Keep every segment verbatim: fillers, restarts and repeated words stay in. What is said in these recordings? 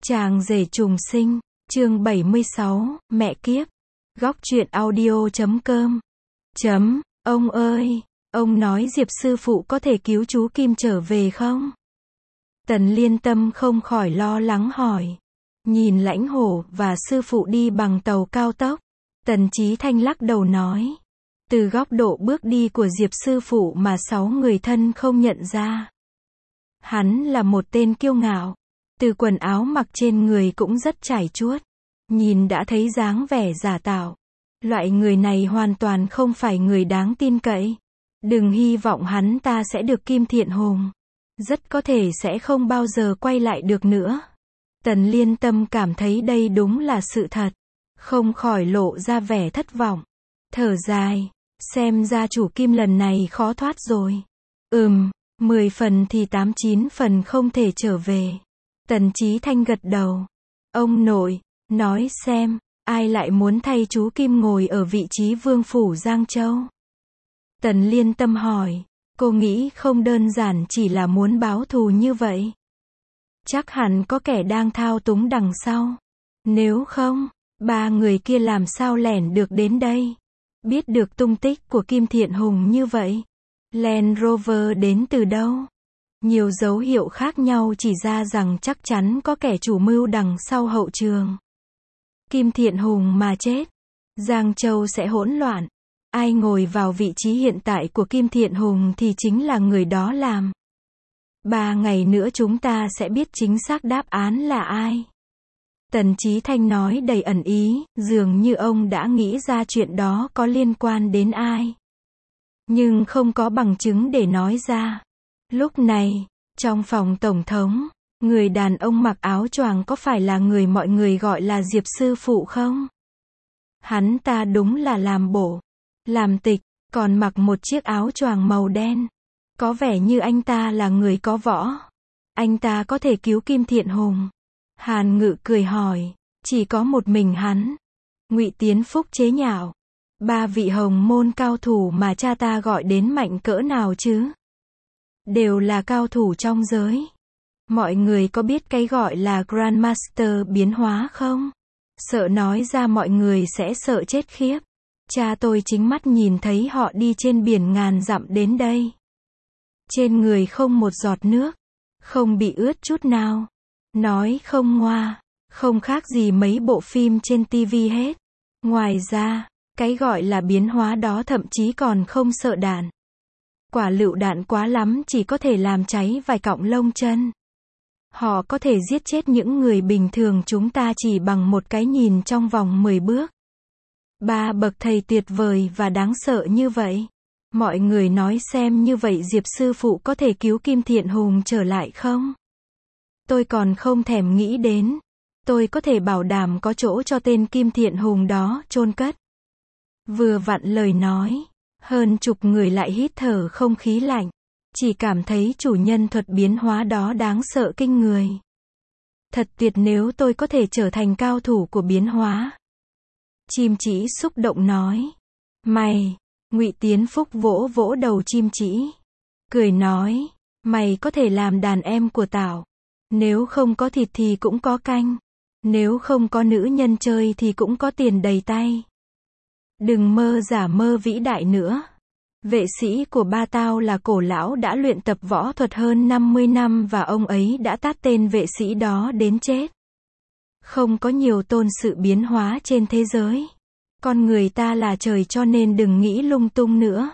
Chàng rể trùng sinh, chương bảy mươi sáu, mẹ kiếp. Góc truyện audio chấm com. Chấm, ông ơi, ông nói Diệp sư phụ có thể cứu chú Kim trở về không? Tần Liên Tâm không khỏi lo lắng hỏi. Nhìn Lãnh Hổ và sư phụ đi bằng tàu cao tốc, Tần Chí Thanh lắc đầu nói. Từ góc độ bước đi của Diệp sư phụ mà sáu người thân không nhận ra. Hắn là một tên kiêu ngạo. Từ quần áo mặc trên người cũng rất trải chuốt. Nhìn đã thấy dáng vẻ giả tạo. Loại người này hoàn toàn không phải người đáng tin cậy. Đừng hy vọng hắn ta sẽ được Kim Thiện Hùng. Rất có thể sẽ không bao giờ quay lại được nữa. Tần Liên Tâm cảm thấy đây đúng là sự thật. Không khỏi lộ ra vẻ thất vọng. Thở dài. Xem ra chủ Kim lần này khó thoát rồi. Ừm, mười phần thì tám chín phần không thể trở về. Tần Chí Thanh gật đầu. Ông nội, nói xem, ai lại muốn thay chú Kim ngồi ở vị trí vương phủ Giang Châu? Tần Liên Tâm hỏi. Cô nghĩ không đơn giản chỉ là muốn báo thù như vậy. Chắc hẳn có kẻ đang thao túng đằng sau. Nếu không, ba người kia làm sao lẻn được đến đây? Biết được tung tích của Kim Thiện Hùng như vậy. Land Rover đến từ đâu? Nhiều dấu hiệu khác nhau chỉ ra rằng chắc chắn có kẻ chủ mưu đằng sau hậu trường. Kim Thiện Hùng mà chết, Giang Châu sẽ hỗn loạn. Ai ngồi vào vị trí hiện tại của Kim Thiện Hùng thì chính là người đó làm. Ba ngày nữa chúng ta sẽ biết chính xác đáp án là ai. Tần Chí Thanh nói đầy ẩn ý, dường như ông đã nghĩ ra chuyện đó có liên quan đến ai. Nhưng không có bằng chứng để nói ra. Lúc này, trong phòng tổng thống, người đàn ông mặc áo choàng có phải là người mọi người gọi là Diệp sư phụ không? Hắn ta đúng là làm bổ, làm tịch, còn mặc một chiếc áo choàng màu đen. Có vẻ như anh ta là người có võ. Anh ta có thể cứu Kim Thiện Hùng. Hàn Ngự cười hỏi, chỉ có một mình hắn. Ngụy Tiến Phúc chế nhạo. Ba vị hồng môn cao thủ mà cha ta gọi đến mạnh cỡ nào chứ? Đều là cao thủ trong giới. Mọi người có biết cái gọi là Grandmaster biến hóa không? Sợ nói ra mọi người sẽ sợ chết khiếp. Cha tôi chính mắt nhìn thấy họ đi trên biển ngàn dặm đến đây. Trên người không một giọt nước. Không bị ướt chút nào. Nói không ngoa. Không khác gì mấy bộ phim trên tivi hết. Ngoài ra, cái gọi là biến hóa đó thậm chí còn không sợ đạn. Quả lựu đạn quá lắm chỉ có thể làm cháy vài cọng lông chân. Họ có thể giết chết những người bình thường chúng ta chỉ bằng một cái nhìn trong vòng mười bước. Ba bậc thầy tuyệt vời và đáng sợ như vậy. Mọi người nói xem như vậy Diệp sư phụ có thể cứu Kim Thiện Hùng trở lại không? Tôi còn không thèm nghĩ đến. Tôi có thể bảo đảm có chỗ cho tên Kim Thiện Hùng đó chôn cất. Vừa vặn lời nói. Hơn chục người lại hít thở không khí lạnh. Chỉ cảm thấy chủ nhân thuật biến hóa đó đáng sợ kinh người. Thật tuyệt nếu tôi có thể trở thành cao thủ của biến hóa. Chim Chỉ xúc động nói. Mày, Ngụy Tiến Phúc vỗ vỗ đầu Chim Chỉ. Cười nói, mày có thể làm đàn em của tao. Nếu không có thịt thì cũng có canh. Nếu không có nữ nhân chơi thì cũng có tiền đầy tay. Đừng mơ giả mơ vĩ đại nữa. Vệ sĩ của ba tao là cổ lão đã luyện tập võ thuật hơn năm mươi năm và ông ấy đã tát tên vệ sĩ đó đến chết. Không có nhiều tôn sự biến hóa trên thế giới. Con người ta là trời cho nên đừng nghĩ lung tung nữa.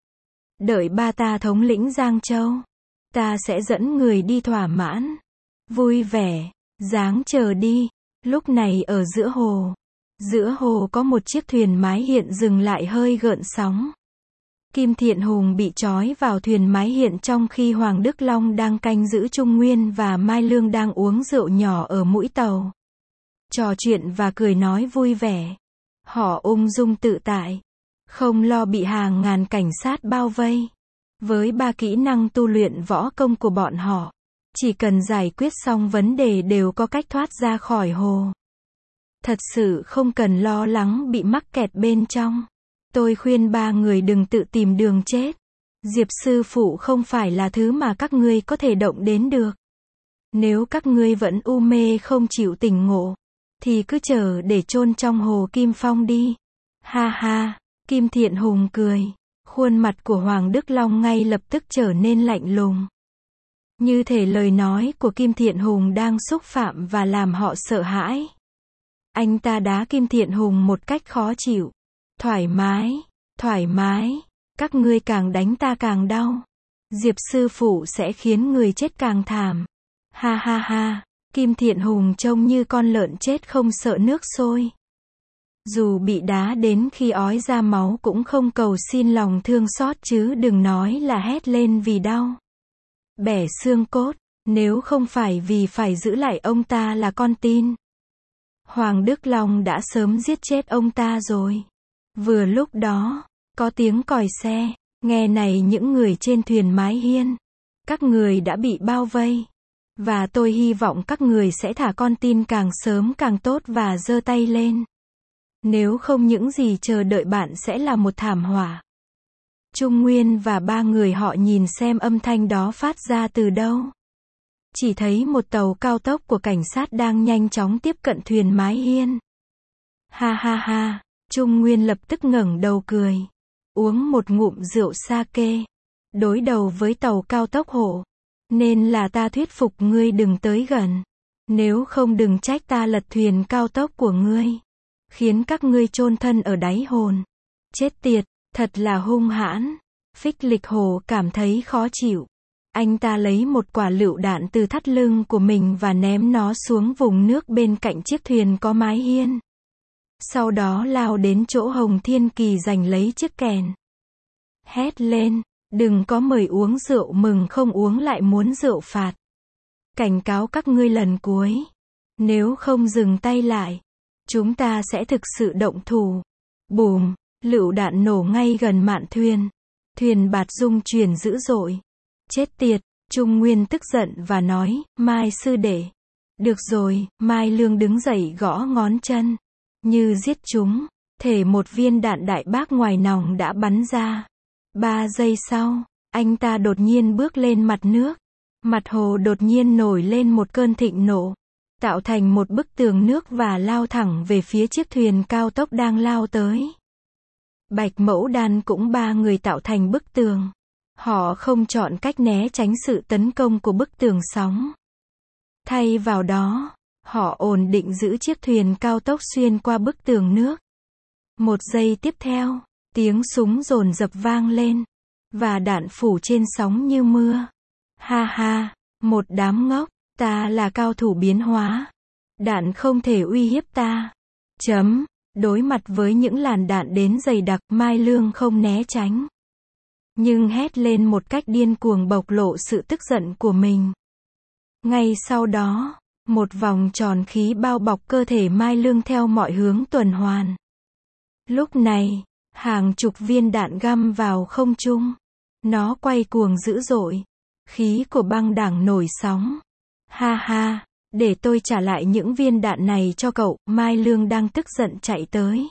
Đợi ba ta thống lĩnh Giang Châu. Ta sẽ dẫn người đi thỏa mãn. Vui vẻ. Dáng chờ đi. Lúc này ở giữa hồ. Giữa hồ có một chiếc thuyền mái hiện dừng lại hơi gợn sóng. Kim Thiện Hùng bị trói vào thuyền mái hiện trong khi Hoàng Đức Long đang canh giữ Trung Nguyên và Mai Lương đang uống rượu nhỏ ở mũi tàu. Trò chuyện và cười nói vui vẻ. Họ ung dung tự tại. Không lo bị hàng ngàn cảnh sát bao vây. Với ba kỹ năng tu luyện võ công của bọn họ. Chỉ cần giải quyết xong vấn đề đều có cách thoát ra khỏi hồ. Thật sự không cần lo lắng bị mắc kẹt bên trong. Tôi khuyên ba người đừng tự tìm đường chết. Diệp sư phụ không phải là thứ mà các ngươi có thể động đến được. Nếu các ngươi vẫn u mê không chịu tỉnh ngộ, thì cứ chờ để chôn trong hồ Kim Phong đi. Ha ha, Kim Thiện Hùng cười. Khuôn mặt của Hoàng Đức Long ngay lập tức trở nên lạnh lùng. Như thể lời nói của Kim Thiện Hùng đang xúc phạm và làm họ sợ hãi. Anh ta đá Kim Thiện Hùng một cách khó chịu. Thoải mái, thoải mái, các ngươi càng đánh ta càng đau. Diệp sư phụ sẽ khiến người chết càng thảm. Ha ha ha, Kim Thiện Hùng trông như con lợn chết không sợ nước sôi. Dù bị đá đến khi ói ra máu cũng không cầu xin lòng thương xót chứ đừng nói là hét lên vì đau. Bẻ xương cốt, nếu không phải vì phải giữ lại ông ta là con tin. Hoàng Đức Long đã sớm giết chết ông ta rồi. Vừa lúc đó, có tiếng còi xe, nghe này những người trên thuyền mái hiên. Các người đã bị bao vây. Và tôi hy vọng các người sẽ thả con tin càng sớm càng tốt và giơ tay lên. Nếu không những gì chờ đợi bạn sẽ là một thảm họa. Trung Nguyên và ba người họ nhìn xem âm thanh đó phát ra từ đâu. Chỉ thấy một tàu cao tốc của cảnh sát đang nhanh chóng tiếp cận thuyền mái hiên. Ha ha ha, Trung Nguyên lập tức ngẩng đầu cười. Uống một ngụm rượu sake. Đối đầu với tàu cao tốc hộ. Nên là ta thuyết phục ngươi đừng tới gần. Nếu không đừng trách ta lật thuyền cao tốc của ngươi. Khiến các ngươi chôn thân ở đáy hồn. Chết tiệt, thật là hung hãn. Phích Lịch Hồ cảm thấy khó chịu. Anh ta lấy một quả lựu đạn từ thắt lưng của mình và ném nó xuống vùng nước bên cạnh chiếc thuyền có mái hiên. Sau đó lao đến chỗ Hồng Thiên Kỳ giành lấy chiếc kèn. Hét lên, đừng có mời uống rượu mừng không uống lại muốn rượu phạt. Cảnh cáo các ngươi lần cuối. Nếu không dừng tay lại, chúng ta sẽ thực sự động thủ. Bùm, lựu đạn nổ ngay gần mạn thuyền. Thuyền bạt rung chuyển dữ dội. Chết tiệt, Trung Nguyên tức giận và nói, Mai sư đệ. Được rồi, Mai Lương đứng dậy gõ ngón chân. Như giết chúng, thể một viên đạn đại bác ngoài nòng đã bắn ra. Ba giây sau, anh ta đột nhiên bước lên mặt nước. Mặt hồ đột nhiên nổi lên một cơn thịnh nộ. Tạo thành một bức tường nước và lao thẳng về phía chiếc thuyền cao tốc đang lao tới. Bạch Mẫu Đan cũng ba người tạo thành bức tường. Họ không chọn cách né tránh sự tấn công của bức tường sóng. Thay vào đó, họ ổn định giữ chiếc thuyền cao tốc xuyên qua bức tường nước. Một giây tiếp theo, tiếng súng dồn dập vang lên. Và đạn phủ trên sóng như mưa. Ha ha, một đám ngốc, ta là cao thủ biến hóa. Đạn không thể uy hiếp ta. Chấm, đối mặt với những làn đạn đến dày đặc, Mai Lương không né tránh. Nhưng hét lên một cách điên cuồng bộc lộ sự tức giận của mình. Ngay sau đó, một vòng tròn khí bao bọc cơ thể Mai Lương theo mọi hướng tuần hoàn. Lúc này, hàng chục viên đạn găm vào không trung. Nó quay cuồng dữ dội. Khí của băng đảng nổi sóng. Ha ha, để tôi trả lại những viên đạn này cho cậu. Mai Lương đang tức giận chạy tới.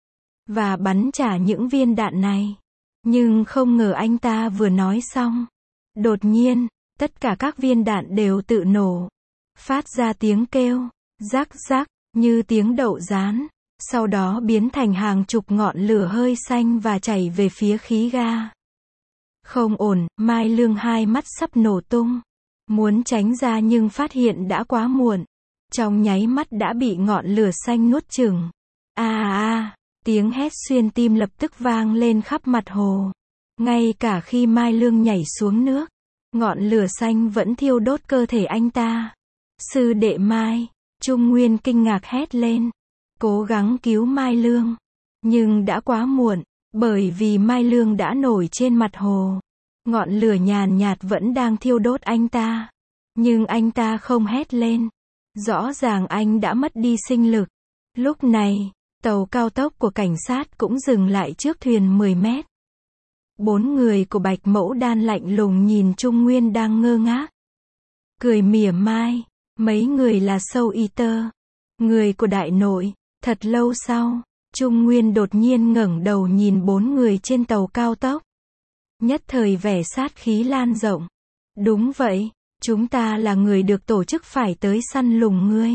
Và bắn trả những viên đạn này. Nhưng không ngờ anh ta vừa nói xong. Đột nhiên, tất cả các viên đạn đều tự nổ. Phát ra tiếng kêu, rắc rắc, như tiếng đậu rán. Sau đó biến thành hàng chục ngọn lửa hơi xanh và chảy về phía khí ga. Không ổn, Mai Lương hai mắt sắp nổ tung. Muốn tránh ra nhưng phát hiện đã quá muộn. Trong nháy mắt đã bị ngọn lửa xanh nuốt chửng. A à, a, tiếng hét xuyên tim lập tức vang lên khắp mặt hồ. Ngay cả khi Mai Lương nhảy xuống nước, ngọn lửa xanh vẫn thiêu đốt cơ thể anh ta. Sư đệ Mai, Trung Nguyên kinh ngạc hét lên. Cố gắng cứu Mai Lương. Nhưng đã quá muộn, bởi vì Mai Lương đã nổi trên mặt hồ. Ngọn lửa nhàn nhạt vẫn đang thiêu đốt anh ta. Nhưng anh ta không hét lên. Rõ ràng anh đã mất đi sinh lực. Lúc này, tàu cao tốc của cảnh sát cũng dừng lại trước thuyền mười mét. Bốn người của Bạch Mẫu Đan lạnh lùng nhìn Trung Nguyên đang ngơ ngác. Cười mỉa mai, mấy người là Sâu Y Tơ. Người của đại nội. Thật lâu sau, Trung Nguyên đột nhiên ngẩng đầu nhìn bốn người trên tàu cao tốc. Nhất thời vẻ sát khí lan rộng. Đúng vậy, Chúng ta là người được tổ chức phải tới săn lùng ngươi.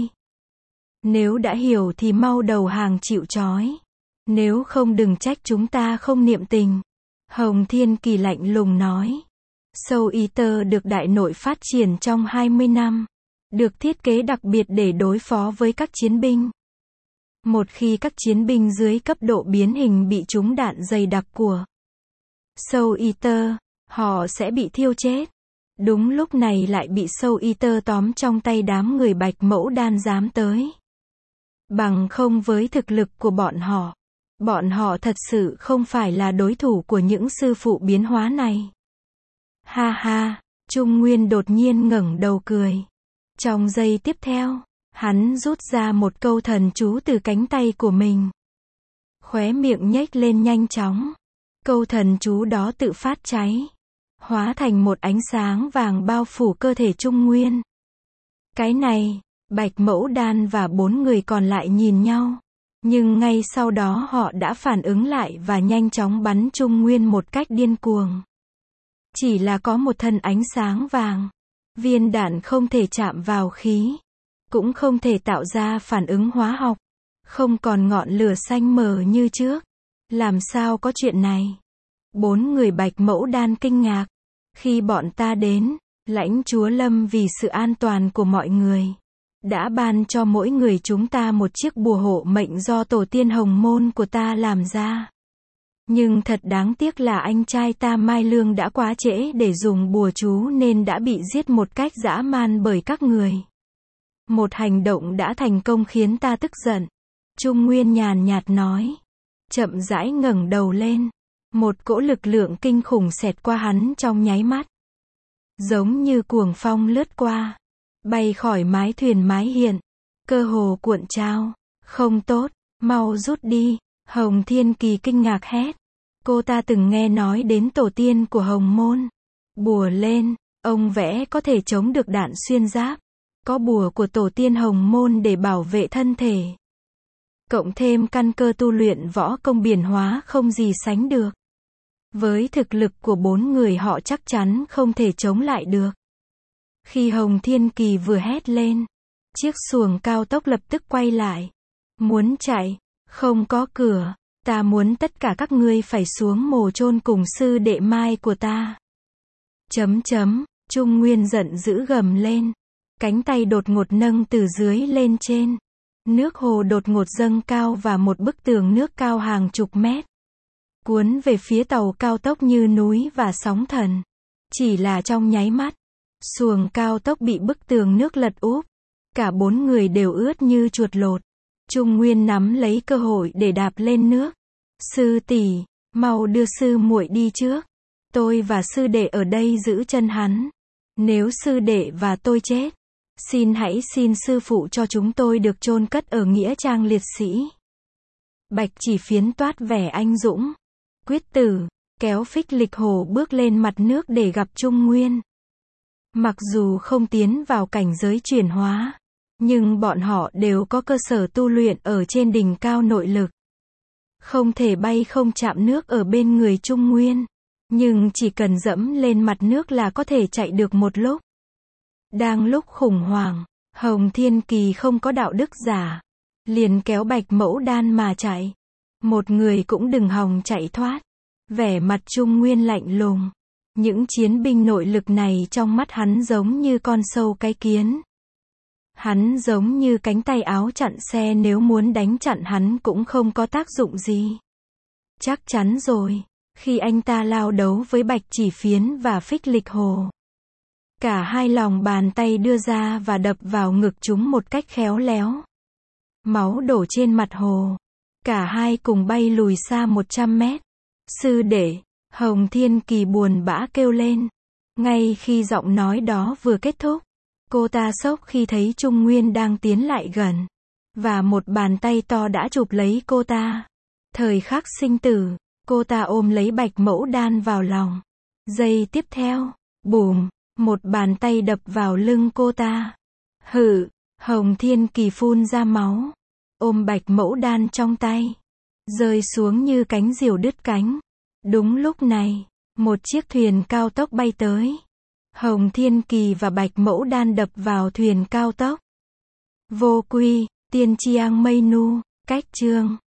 Nếu đã hiểu thì mau đầu hàng chịu trói. Nếu không đừng trách chúng ta không niệm tình. Hồng Thiên Kỳ lạnh lùng nói. Soul Eater được đại nội phát triển trong hai mươi năm. Được thiết kế đặc biệt để đối phó với các chiến binh. Một khi các chiến binh dưới cấp độ biến hình bị trúng đạn dày đặc của Soul Eater, họ sẽ bị thiêu chết. Đúng lúc này lại bị Soul Eater tóm trong tay đám người Bạch Mẫu Đan dám tới. Bằng không với thực lực của bọn họ, bọn họ thật sự không phải là đối thủ của những sư phụ biến hóa này. Ha ha, Trung Nguyên đột nhiên ngẩng đầu cười. Trong giây tiếp theo, hắn rút ra một câu thần chú từ cánh tay của mình. Khóe miệng nhếch lên nhanh chóng. Câu thần chú đó tự phát cháy, hóa thành một ánh sáng vàng bao phủ cơ thể Trung Nguyên. Cái này, Bạch Mẫu Đan và bốn người còn lại nhìn nhau. Nhưng ngay sau đó họ đã phản ứng lại và nhanh chóng bắn Trung Nguyên một cách điên cuồng. Chỉ là có một thân ánh sáng vàng. Viên đạn không thể chạm vào khí. Cũng không thể tạo ra phản ứng hóa học. Không còn ngọn lửa xanh mờ như trước. Làm sao có chuyện này? Bốn người Bạch Mẫu Đan kinh ngạc. Khi bọn ta đến, lãnh chúa Lâm vì sự an toàn của mọi người, đã ban cho mỗi người chúng ta một chiếc bùa hộ mệnh do tổ tiên Hồng Môn của ta làm ra. Nhưng thật đáng tiếc là anh trai ta Mai Lương đã quá trễ để dùng bùa chú nên đã bị giết một cách dã man bởi các người. Một hành động đã thành công khiến ta tức giận. Trung Nguyên nhàn nhạt nói. Chậm rãi ngẩng đầu lên. Một cỗ lực lượng kinh khủng xẹt qua hắn trong nháy mắt. Giống như cuồng phong lướt qua. Bay khỏi mái thuyền mái hiện. Cơ hồ cuộn trao. Không tốt, mau rút đi. Hồng Thiên Kỳ kinh ngạc hét. Cô ta từng nghe nói đến tổ tiên của Hồng Môn. Bùa lên, ông vẽ có thể chống được đạn xuyên giáp. Có bùa của tổ tiên Hồng Môn để bảo vệ thân thể. Cộng thêm căn cơ tu luyện võ công biển hóa không gì sánh được. Với thực lực của bốn người họ chắc chắn không thể chống lại được. Khi Hồng Thiên Kỳ vừa hét lên, chiếc xuồng cao tốc lập tức quay lại. Muốn chạy, không có cửa, ta muốn tất cả các ngươi phải xuống mồ chôn cùng sư đệ Mai của ta. Chấm chấm, Trung Nguyên giận dữ gầm lên. Cánh tay đột ngột nâng từ dưới lên trên. Nước hồ đột ngột dâng cao và một bức tường nước cao hàng chục mét. Cuốn về phía tàu cao tốc như núi và sóng thần. Chỉ là trong nháy mắt, xuồng cao tốc bị bức tường nước lật úp. Cả bốn người đều ướt như chuột lột. Trung Nguyên nắm lấy cơ hội để đạp lên nước. Sư tỷ, mau đưa sư muội đi trước. Tôi và sư đệ ở đây giữ chân hắn. Nếu sư đệ và tôi chết, xin hãy xin sư phụ cho chúng tôi được chôn cất ở nghĩa trang liệt sĩ. Bạch Chỉ Phiến toát vẻ anh dũng. Quyết tử, kéo Phích Lịch Hồ bước lên mặt nước để gặp Trung Nguyên. Mặc dù không tiến vào cảnh giới chuyển hóa, nhưng bọn họ đều có cơ sở tu luyện ở trên đỉnh cao nội lực. Không thể bay không chạm nước ở bên người Trung Nguyên, nhưng chỉ cần dẫm lên mặt nước là có thể chạy được một lúc. Đang lúc khủng hoảng, Hồng Thiên Kỳ không có đạo đức giả, liền kéo Bạch Mẫu Đan mà chạy. Một người cũng đừng hòng chạy thoát. Vẻ mặt Trung Nguyên lạnh lùng. Những chiến binh nội lực này trong mắt hắn giống như con sâu cái kiến. Hắn giống như cánh tay áo chặn xe, nếu muốn đánh chặn hắn cũng không có tác dụng gì. Chắc chắn rồi, khi anh ta lao đấu với Bạch Chỉ Phiến và Phích Lịch Hồ, cả hai lòng bàn tay đưa ra và đập vào ngực chúng một cách khéo léo. Máu đổ trên mặt hồ. Cả hai cùng bay lùi xa một trăm mét. Sư đệ, Hồng Thiên Kỳ buồn bã kêu lên. Ngay khi giọng nói đó vừa kết thúc, cô ta sốc khi thấy Trung Nguyên đang tiến lại gần. Và một bàn tay to đã chụp lấy cô ta. Thời khắc sinh tử, cô ta ôm lấy Bạch Mẫu Đan vào lòng. Giây tiếp theo, bùm, một bàn tay đập vào lưng cô ta. Hự, Hồng Thiên Kỳ phun ra máu. Ôm Bạch Mẫu Đan trong tay, rơi xuống như cánh diều đứt cánh. Đúng lúc này, một chiếc thuyền cao tốc bay tới. Hồng Thiên Kỳ và Bạch Mẫu Đan đập vào thuyền cao tốc. Vô quy, tiên chiang mây nu, cách chương.